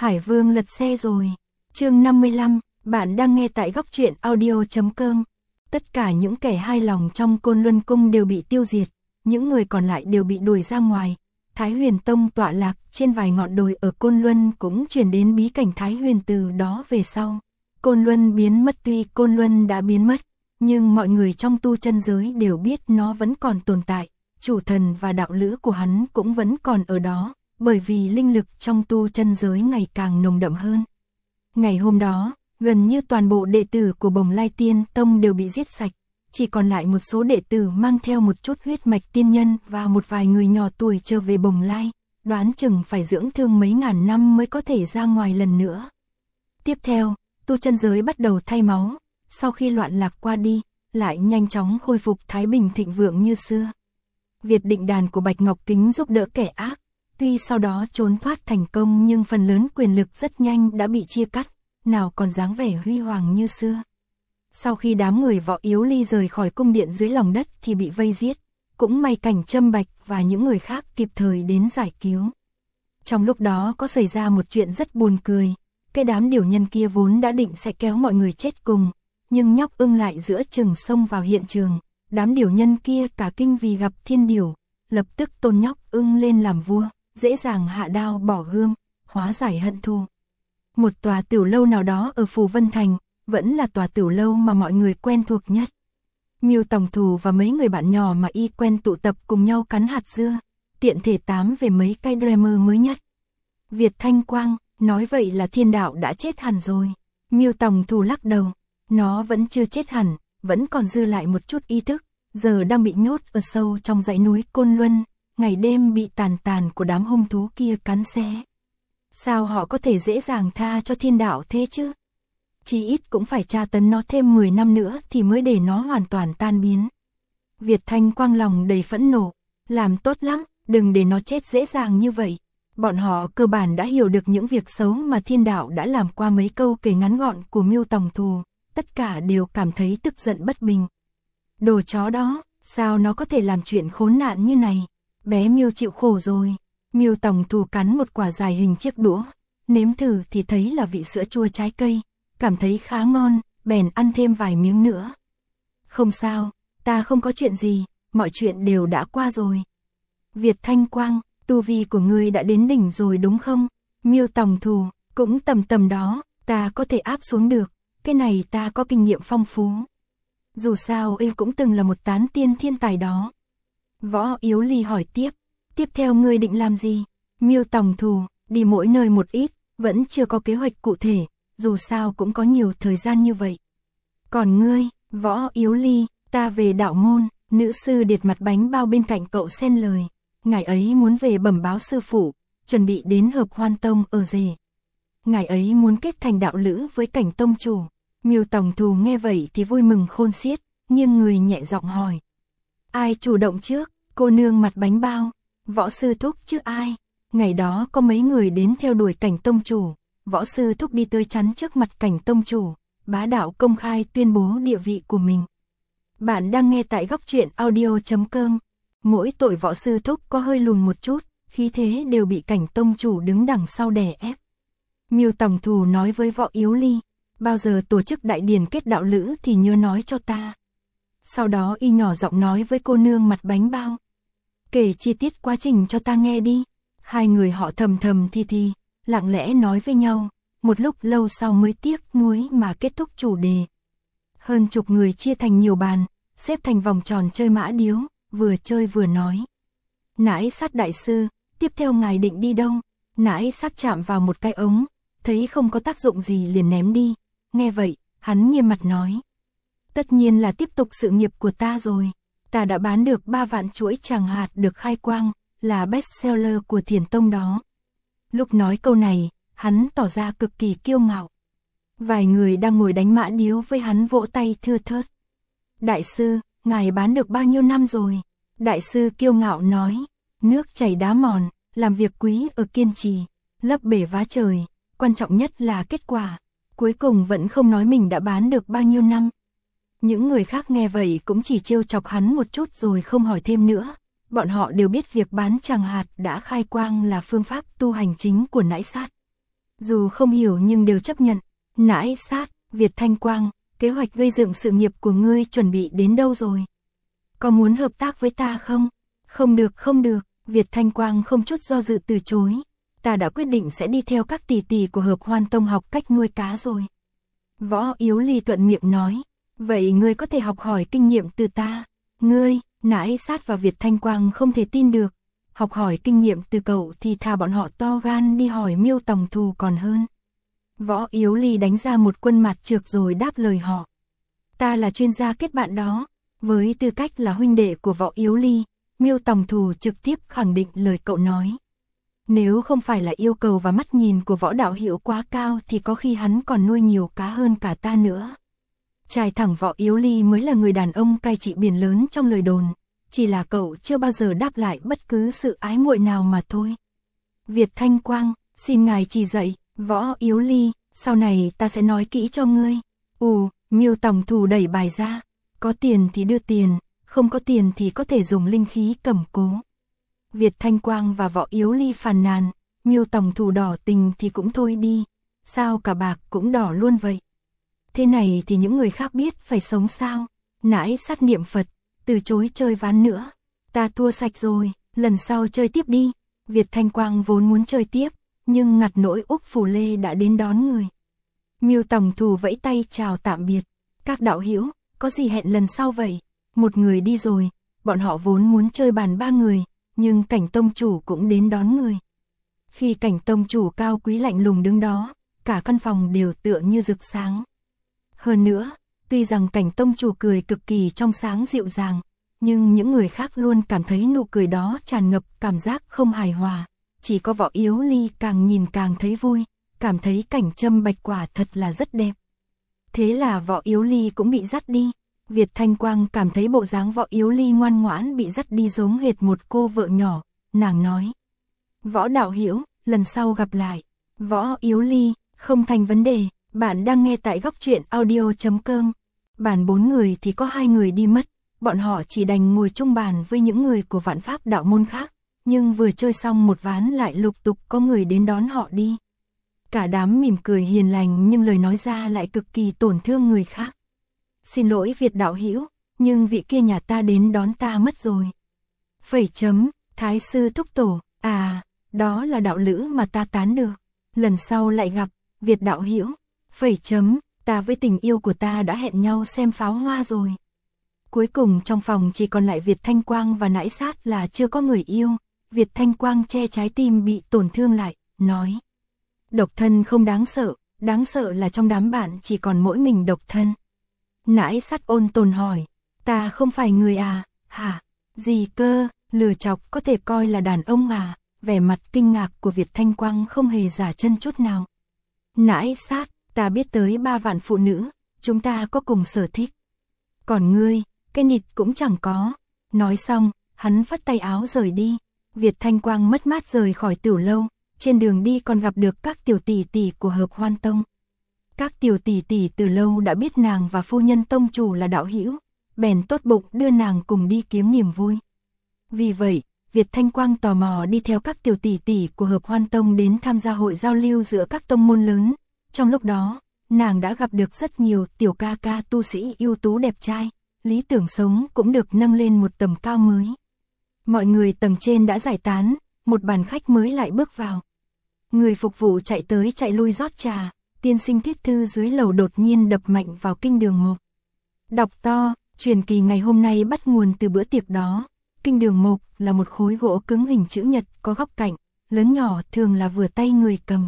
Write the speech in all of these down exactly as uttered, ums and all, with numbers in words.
Hải Vương lật xe rồi. Chương năm mươi lăm, bạn đang nghe tại góc truyện audio chấm com. Tất cả những kẻ hai lòng trong Côn Luân Cung đều bị tiêu diệt, những người còn lại đều bị đuổi ra ngoài. Thái Huyền Tông tọa lạc trên vài ngọn đồi ở Côn Luân cũng truyền đến bí cảnh Thái Huyền từ đó về sau. Côn Luân biến mất, tuy Côn Luân đã biến mất, nhưng mọi người trong tu chân giới đều biết nó vẫn còn tồn tại, chủ thần và đạo lữ của hắn cũng vẫn còn ở đó, bởi vì linh lực trong tu chân giới ngày càng nồng đậm hơn. Ngày hôm đó, gần như toàn bộ đệ tử của Bồng Lai Tiên Tông đều bị giết sạch, chỉ còn lại một số đệ tử mang theo một chút huyết mạch tiên nhân và một vài người nhỏ tuổi trở về Bồng Lai, đoán chừng phải dưỡng thương mấy ngàn năm mới có thể ra ngoài lần nữa. Tiếp theo, tu chân giới bắt đầu thay máu, sau khi loạn lạc qua đi, lại nhanh chóng khôi phục thái bình thịnh vượng như xưa. Việt Định Đàn của Bạch Ngọc Kính giúp đỡ kẻ ác, tuy sau đó trốn thoát thành công nhưng phần lớn quyền lực rất nhanh đã bị chia cắt, nào còn dáng vẻ huy hoàng như xưa. Sau khi đám người Võ Yếu Ly rời khỏi cung điện dưới lòng đất thì bị vây giết, cũng may Cảnh Trâm Bạch và những người khác kịp thời đến giải cứu. Trong lúc đó có xảy ra một chuyện rất buồn cười, cái đám điểu nhân kia vốn đã định sẽ kéo mọi người chết cùng, nhưng Nhóc Ưng lại giữa chừng xông vào hiện trường, đám điểu nhân kia cả kinh vì gặp thiên điểu, lập tức tôn Nhóc Ưng lên làm vua, dễ dàng hạ đao bỏ gươm, hóa giải hận thù. Một tòa tiểu lâu nào đó ở Phù Vân Thành, vẫn là tòa tiểu lâu mà mọi người quen thuộc nhất. Miêu Tòng Thù và mấy người bạn nhỏ mà y quen tụ tập cùng nhau cắn hạt dưa, tiện thể tám về mấy cái dreamer mới nhất. Việt Thanh Quang, nói vậy là thiên đạo đã chết hẳn rồi. Miêu Tòng Thù lắc đầu, nó vẫn chưa chết hẳn, vẫn còn dư lại một chút ý thức, giờ đang bị nhốt ở sâu trong dãy núi Côn Luân, ngày đêm bị tàn tàn của đám hung thú kia cắn xé. Sao họ có thể dễ dàng tha cho thiên đạo thế chứ? Chỉ ít cũng phải tra tấn nó thêm mười năm nữa thì mới để nó hoàn toàn tan biến. Việt Thanh Quang lòng đầy phẫn nộ, làm tốt lắm, đừng để nó chết dễ dàng như vậy. Bọn họ cơ bản đã hiểu được những việc xấu mà thiên đạo đã làm qua mấy câu kể ngắn gọn của Miêu Tòng Thù, tất cả đều cảm thấy tức giận bất bình. Đồ chó đó, sao nó có thể làm chuyện khốn nạn như này? Bé Miêu chịu khổ rồi. Miêu Tòng Thù cắn một quả dài hình chiếc đũa, nếm thử thì thấy là vị sữa chua trái cây, cảm thấy khá ngon, bèn ăn thêm vài miếng nữa. Không sao, ta không có chuyện gì, mọi chuyện đều đã qua rồi. Việt Thanh Quang, tu vi của ngươi đã đến đỉnh rồi đúng không? Miêu Tòng Thù, cũng tầm tầm đó, ta có thể áp xuống được, cái này ta có kinh nghiệm phong phú. Dù sao y cũng từng là một tán tiên thiên tài đó. Võ Yếu Ly hỏi tiếp, tiếp theo ngươi định làm gì? Miêu Tòng Thù, đi mỗi nơi một ít, vẫn chưa có kế hoạch cụ thể, dù sao cũng có nhiều thời gian như vậy. Còn ngươi, Võ Yếu Ly, ta về đạo môn. Nữ sư Điệt mặt bánh bao bên cạnh cậu xen lời, ngài ấy muốn về bẩm báo sư phụ, chuẩn bị đến Hợp Hoan Tông ở rể. Ngài ấy muốn kết thành đạo lữ với Cảnh tông chủ. Miêu Tòng Thù nghe vậy thì vui mừng khôn xiết, nghiêng người nhẹ giọng hỏi. Ai chủ động trước? Cô nương mặt bánh bao. Võ sư thúc chứ ai? Ngày đó có mấy người đến theo đuổi Cảnh tông chủ, võ sư thúc đi tươi chắn trước mặt Cảnh tông chủ, bá đạo công khai tuyên bố địa vị của mình. Bạn đang nghe tại góc truyện audio chấm com. Mỗi tội võ sư thúc có hơi lùn một chút, khí thế đều bị Cảnh tông chủ đứng đằng sau đè ép. Miêu Tòng Thù nói với Võ Yếu Ly, bao giờ tổ chức đại điển kết đạo lữ thì nhớ nói cho ta. Sau đó y nhỏ giọng nói với cô nương mặt bánh bao, kể chi tiết quá trình cho ta nghe đi. Hai người họ thầm thầm thi thi, lặng lẽ nói với nhau, một lúc lâu sau mới tiếc nuối mà kết thúc chủ đề. Hơn chục người chia thành nhiều bàn, xếp thành vòng tròn chơi mã điếu, vừa chơi vừa nói. Nãi Sát đại sư, tiếp theo ngài định đi đâu? Nãi Sát chạm vào một cái ống, thấy không có tác dụng gì liền ném đi. Nghe vậy, hắn nghiêm mặt nói, tất nhiên là tiếp tục sự nghiệp của ta rồi. Ta đã bán được ba vạn chuỗi tràng hạt được khai quang, là bestseller của Thiền Tông đó. Lúc nói câu này, hắn tỏ ra cực kỳ kiêu ngạo. Vài người đang ngồi đánh mã điếu với hắn vỗ tay thưa thớt. Đại sư, ngài bán được bao nhiêu năm rồi? Đại sư kiêu ngạo nói, nước chảy đá mòn, làm việc quý ở kiên trì, lấp bể vá trời, quan trọng nhất là kết quả. Cuối cùng vẫn không nói mình đã bán được bao nhiêu năm. Những người khác nghe vậy cũng chỉ trêu chọc hắn một chút rồi không hỏi thêm nữa. Bọn họ đều biết việc bán tràng hạt đã khai quang là phương pháp tu hành chính của Nãi Sát. dù không hiểu nhưng đều chấp nhận. Nãi sát, Việt Thanh Quang, kế hoạch gây dựng sự nghiệp của ngươi chuẩn bị đến đâu rồi? Có muốn hợp tác với ta không? Không được, không được, Việt Thanh Quang không chút do dự từ chối. Ta đã quyết định sẽ đi theo các tỷ tỷ của Hợp Hoan Tông học cách nuôi cá rồi. Võ Yếu Ly thuận miệng nói, vậy ngươi có thể học hỏi kinh nghiệm từ ta. Ngươi, Nãi sát và Việt Thanh Quang không thể tin được. Học hỏi kinh nghiệm từ cậu thì thà bọn họ to gan đi hỏi Miêu Tòng Thù còn hơn. Võ Yếu Ly đánh ra một quân mặt trược rồi đáp lời họ. Ta là chuyên gia kết bạn đó. Với tư cách là huynh đệ của Võ Yếu Ly, Miêu Tòng Thù trực tiếp khẳng định lời cậu nói. Nếu không phải là yêu cầu và mắt nhìn của Võ đạo hữu quá cao thì có khi hắn còn nuôi nhiều cá hơn cả ta nữa. Trai thẳng Võ Yếu Ly mới là người đàn ông cai trị biển lớn trong lời đồn. Chỉ là cậu chưa bao giờ đáp lại bất cứ sự ái muội nào mà thôi. Việt Thanh Quang, xin ngài chỉ dạy. Võ Yếu Ly, sau này ta sẽ nói kỹ cho ngươi. Ù, Miêu Tòng Thù đẩy bài ra. Có tiền thì đưa tiền, không có tiền thì có thể dùng linh khí cầm cố. Việt Thanh Quang và Võ Yếu Ly phàn nàn, Miêu Tòng Thù đỏ tình thì cũng thôi đi. Sao cả bạc cũng đỏ luôn vậy? Thế này thì những người khác biết phải sống sao? Nãi sát niệm Phật, từ chối chơi ván nữa. Ta thua sạch rồi, lần sau chơi tiếp đi. Việt Thanh Quang vốn muốn chơi tiếp, nhưng ngặt nỗi Úc Phủ Lê đã đến đón người. Miêu Tòng Thù vẫy tay chào tạm biệt. Các đạo hữu, có gì hẹn lần sau vậy? Một người đi rồi, bọn họ vốn muốn chơi bàn ba người, nhưng Cảnh tông chủ cũng đến đón người. Khi Cảnh tông chủ cao quý lạnh lùng đứng đó, cả căn phòng đều tựa như rực sáng. Hơn nữa, tuy rằng Cảnh tông chủ cười cực kỳ trong sáng dịu dàng, nhưng những người khác luôn cảm thấy nụ cười đó tràn ngập cảm giác không hài hòa. Chỉ có Võ Yếu Ly càng nhìn càng thấy vui, cảm thấy cảnh châm bạch quả thật là rất đẹp. Thế là Võ Yếu Ly cũng bị dắt đi. Việt Thanh Quang cảm thấy bộ dáng Võ Yếu Ly ngoan ngoãn bị dắt đi giống hệt một cô vợ nhỏ, nàng nói. Võ đạo hữu, lần sau gặp lại. Võ Yếu Ly, không thành vấn đề, bạn đang nghe tại góc truyện audio chấm com. Bàn bốn người thì có hai người đi mất, bọn họ chỉ đành ngồi chung bàn với những người của Vạn Pháp đạo môn khác, nhưng vừa chơi xong một ván lại lục tục có người đến đón họ đi. Cả đám mỉm cười hiền lành nhưng lời nói ra lại cực kỳ tổn thương người khác. Xin lỗi Việt đạo hữu, nhưng vị kia nhà ta đến đón ta mất rồi. Phẩy chấm, Thái sư thúc tổ, à, đó là đạo lữ mà ta tán được. Lần sau lại gặp, Việt đạo hữu, phẩy chấm, ta với tình yêu của ta đã hẹn nhau xem pháo hoa rồi. Cuối cùng trong phòng chỉ còn lại Việt Thanh Quang và Nãi Sát là chưa có người yêu. Việt Thanh Quang che trái tim bị tổn thương lại, nói. Độc thân không đáng sợ, đáng sợ là trong đám bạn chỉ còn mỗi mình độc thân. Nãi Sát ôn tồn hỏi, ta không phải người à, hả? Gì cơ, lừa chọc có thể coi là đàn ông à? Vẻ mặt kinh ngạc của Việt Thanh Quang không hề giả chân chút nào. Nãi Sát, ta biết tới ba vạn phụ nữ, chúng ta có cùng sở thích. Còn ngươi, cái nịt cũng chẳng có. Nói xong, hắn phất tay áo rời đi. Việt Thanh Quang mất mát rời khỏi Tửu lâu, trên đường đi còn gặp được các tiểu tỷ tỷ của Hợp Hoan Tông. Các tiểu tỷ tỷ từ lâu đã biết nàng và phu nhân tông chủ là đạo hữu, bèn tốt bụng đưa nàng cùng đi kiếm niềm vui. Vì vậy, Việt Thanh Quang tò mò đi theo các tiểu tỷ tỷ của Hợp Hoan Tông đến tham gia hội giao lưu giữa các tông môn lớn. Trong lúc đó, nàng đã gặp được rất nhiều tiểu ca ca tu sĩ ưu tú đẹp trai, lý tưởng sống cũng được nâng lên một tầm cao mới. Mọi người tầng trên đã giải tán, một bàn khách mới lại bước vào. Người phục vụ chạy tới chạy lui rót trà, tiên sinh thuyết thư dưới lầu đột nhiên đập mạnh vào kinh đường mộc. Đọc to, truyền kỳ ngày hôm nay bắt nguồn từ bữa tiệc đó. Kinh đường mộc là một khối gỗ cứng hình chữ nhật có góc cạnh, lớn nhỏ thường là vừa tay người cầm.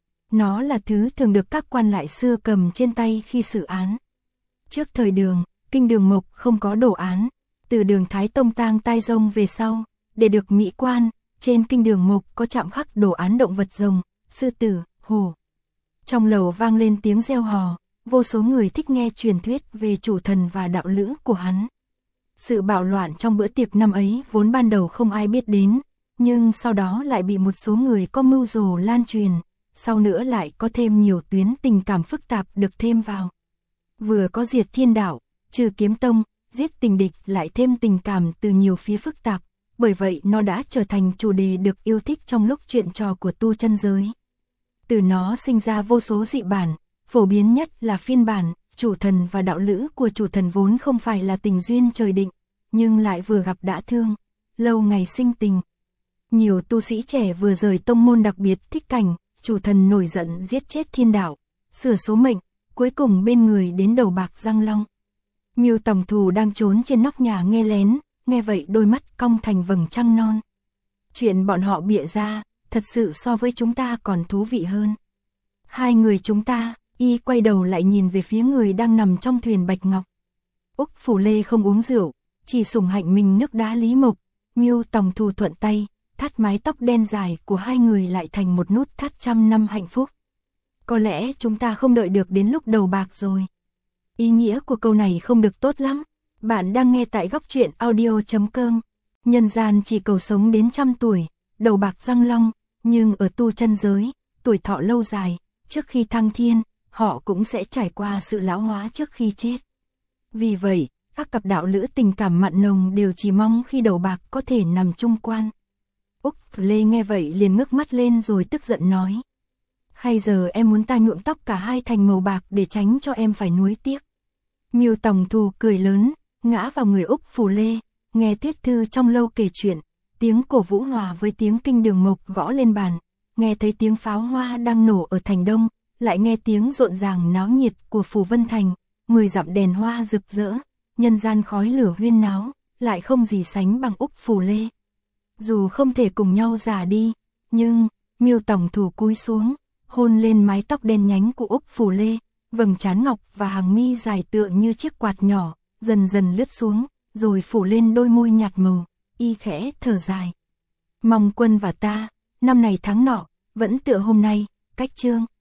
Nó là thứ thường được các quan lại xưa cầm trên tay khi xử án. Trước thời Đường, kinh đường mộc không có đồ án. Từ Đường Thái Tông tang tai rông về sau, để được mỹ quan, trên kinh đường mộc có chạm khắc đồ án động vật rồng, sư tử, hổ. Trong lầu vang lên tiếng reo hò, vô số người thích nghe truyền thuyết về chủ thần và đạo lữ của hắn. Sự bạo loạn trong bữa tiệc năm ấy vốn ban đầu không ai biết đến, nhưng sau đó lại bị một số người có mưu đồ lan truyền, sau nữa lại có thêm nhiều tuyến tình cảm phức tạp được thêm vào. Vừa có diệt thiên đạo, trừ kiếm tông, giết tình địch lại thêm tình cảm từ nhiều phía phức tạp, bởi vậy nó đã trở thành chủ đề được yêu thích trong lúc chuyện trò của tu chân giới. Từ nó sinh ra vô số dị bản, phổ biến nhất là phiên bản, chủ thần và đạo lữ của chủ thần vốn không phải là tình duyên trời định, nhưng lại vừa gặp đã thương, lâu ngày sinh tình. Nhiều tu sĩ trẻ vừa rời tông môn đặc biệt thích cảnh, chủ thần nổi giận giết chết thiên đạo, sửa số mệnh, cuối cùng bên người đến đầu bạc răng long. Miêu Tòng Thù đang trốn trên nóc nhà nghe lén, nghe vậy đôi mắt cong thành vầng trăng non. Chuyện bọn họ bịa ra, thật sự so với chúng ta còn thú vị hơn. Hai người chúng ta, y quay đầu lại nhìn về phía người đang nằm trong thuyền bạch ngọc. Úc Phủ Lê không uống rượu, chỉ sủng hạnh mình nước đá Lý Mộc. Miêu Tòng Thù thuận tay, thắt mái tóc đen dài của hai người lại thành một nút thắt trăm năm hạnh phúc. Có lẽ chúng ta không đợi được đến lúc đầu bạc rồi. Ý nghĩa của câu này không được tốt lắm. Bạn đang nghe tại góc truyện audio chấm com. Nhân gian chỉ cầu sống đến trăm tuổi, đầu bạc răng long, nhưng ở tu chân giới, tuổi thọ lâu dài, trước khi thăng thiên, họ cũng sẽ trải qua sự lão hóa trước khi chết. Vì vậy, các cặp đạo lữ tình cảm mặn nồng đều chỉ mong khi đầu bạc có thể nằm chung quan. Úc Lê nghe vậy liền ngước mắt lên rồi tức giận nói. Hay giờ em muốn ta nhuộm tóc cả hai thành màu bạc để tránh cho em phải nuối tiếc. Miêu Tòng Thù cười lớn, ngã vào người Úc Phủ Lê, nghe Tuyết Thư trong lâu kể chuyện, tiếng cổ vũ hòa với tiếng kinh đường mộc gõ lên bàn, nghe thấy tiếng pháo hoa đang nổ ở thành Đông, lại nghe tiếng rộn ràng náo nhiệt của Phủ Vân Thành, mười dặm đèn hoa rực rỡ, nhân gian khói lửa huyên náo, lại không gì sánh bằng Úc Phủ Lê. Dù không thể cùng nhau già đi, nhưng, Miêu Tòng Thù cúi xuống, hôn lên mái tóc đen nhánh của Úc Phủ Lê, vầng trán ngọc và hàng mi dài tựa như chiếc quạt nhỏ, dần dần lướt xuống, rồi phủ lên đôi môi nhạt màu, y khẽ thở dài. Mong Quân và ta, năm này tháng nọ, vẫn tựa hôm nay, cách chương.